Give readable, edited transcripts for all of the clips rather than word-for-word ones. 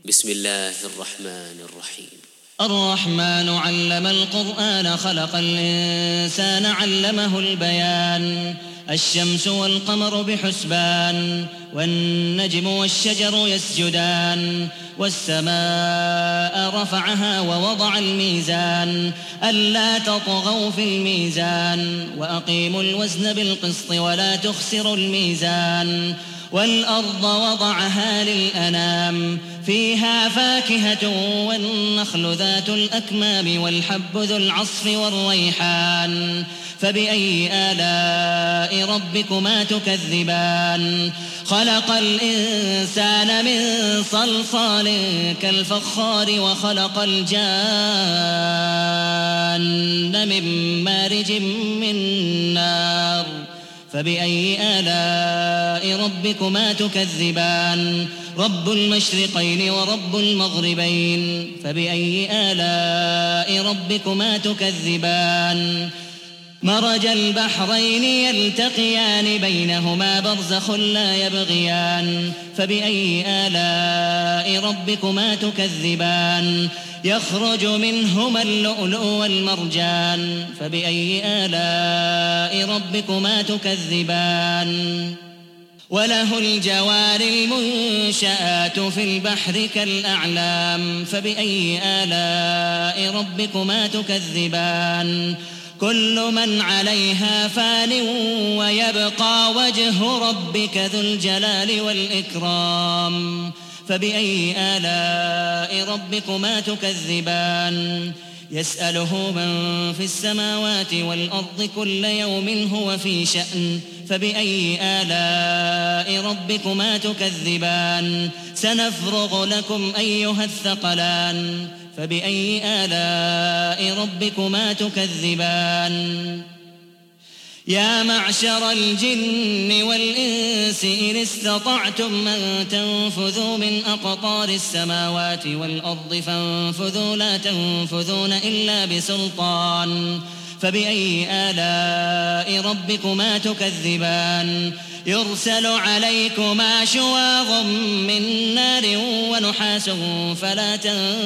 بسم الله الرحمن الرحيم. الرحمن علم القرآن خلق الإنسان علمه البيان. الشمس والقمر بحسبان والنجم والشجر يسجدان والسماء رفعها ووضع الميزان ألا تطغوا في الميزان وأقيموا الوزن بالقسط ولا تخسروا الميزان والأرض وضعها للأنام فيها فاكهة والنخل ذات الأكمام والحب ذو العصف والريحان فبأي آلاء ربكما تكذبان خلق الإنسان من صلصال كالفخار وخلق الجان من مارج من نار فبأي آلاء ربكما تكذبان رب المشرقين ورب المغربين فبأي آلاء ربكما تكذبان مرج البحرين يلتقيان بينهما برزخ لا يبغيان فبأي آلاء ربكما تكذبان يخرج منهما اللؤلؤ والمرجان فبأي آلاء ربكما تكذبان وله الجوار المنشآت في البحر كالأعلام فبأي آلاء ربكما تكذبان كل من عليها فان ويبقى وجه ربك ذو الجلال والإكرام فبأي آلاء ربكما تكذبان يسأله من في السماوات والأرض كل يوم هو في شأن فبأي آلاء ربكما تكذبان سنفرغ لكم أيها الثقلان فبأي آلاء ربكما تكذبان يا معشر الجن والإنس إن استطعتم أن تنفذوا من أقطار السماوات والأرض فانفذوا لا تنفذون إلا بسلطان فبأي آلاء ربكما تكذبان يرسل عليكما شواظ من نار ونحاس فلا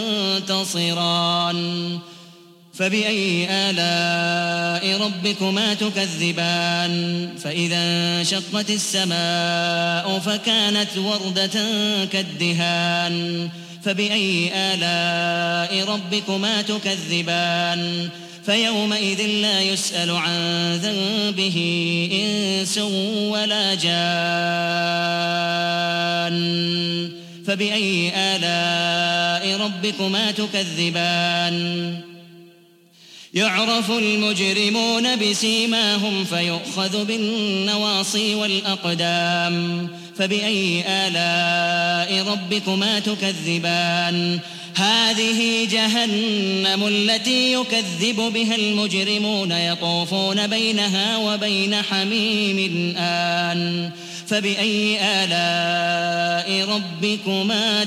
تنتصران فبأي آلاء ربكما تكذبان فإذا انشقت السماء فكانت وردة كالدهان فبأي آلاء ربكما تكذبان فيومئذ لا يسأل عن ذنبه إنس ولا جان فبأي آلاء ربكما تكذبان يعرف المجرمون بسيماهم فيؤخذ بالنواصي والأقدام فبأي آلاء ربكما تكذبان هذه جهنم التي يكذب بها المجرمون يطوفون بينها وبين حميم آن فبأي آلاء ربكما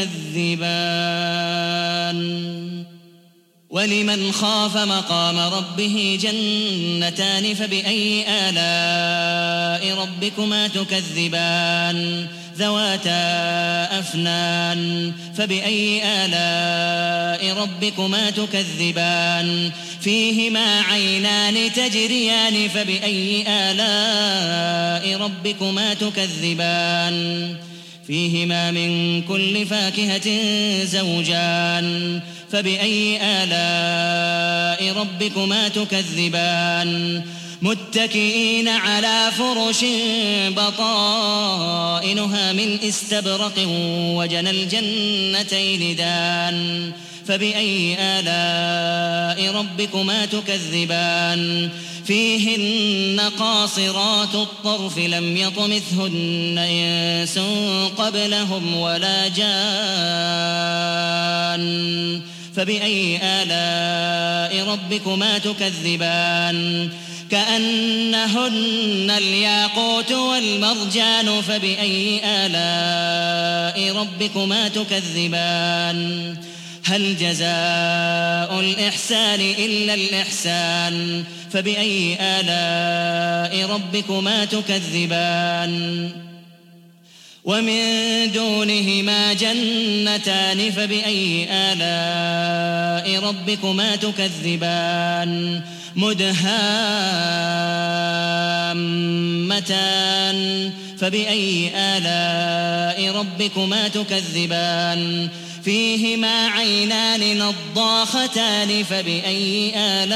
تكذبان ولمن خاف مقام ربه جنتان فبأي آلاء ربكما تكذبان ذواتا أفنان فبأي آلاء ربكما تكذبان فيهما عينان تجريان فبأي آلاء ربكما تكذبان فيهما من كل فاكهة زوجان فبأي آلاء ربكما تكذبان متكئين على فرش بطائنها من استبرق وجنى الجنتين دان فبأي آلاء ربكما تكذبان فيهن قاصرات الطرف لم يطمثهن إنس قبلهم ولا جان فبأي آلاء ربكما تكذبان كأنهن الياقوت والمرجان فبأي آلاء ربكما تكذبان هل جزاء الإحسان إلا الإحسان فبأي آلاء ربكما تكذبان ومن دونهما جنتان فبأي آلاء ربكما تكذبان مدهامتان فبأي آلاء ربكما تكذبان فيهما عينان نضاختان فبأي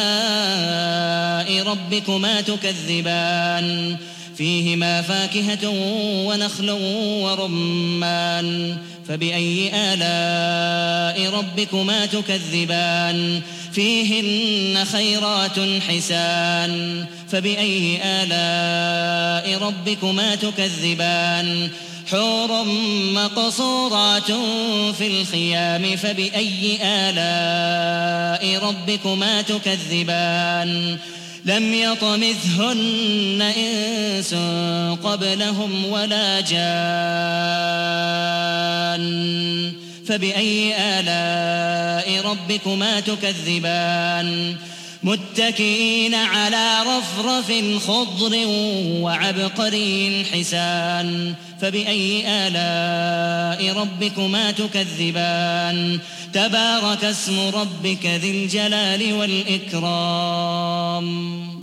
آلاء ربكما تكذبان فيهما فاكهة ونخل ورمان فبأي آلاء ربكما تكذبان فيهن خيرات حسان فبأي آلاء ربكما تكذبان حور مقصورات في الخيام فبأي آلاء ربكما تكذبان لم يطمثهن إنس قبلهم ولا جان فبأي آلاء ربكما تكذبان متكئين على رفرف خضر وعبقري حسان فبأي آلاء ربكما تكذبان تبارك اسم ربك ذي الجلال والإكرام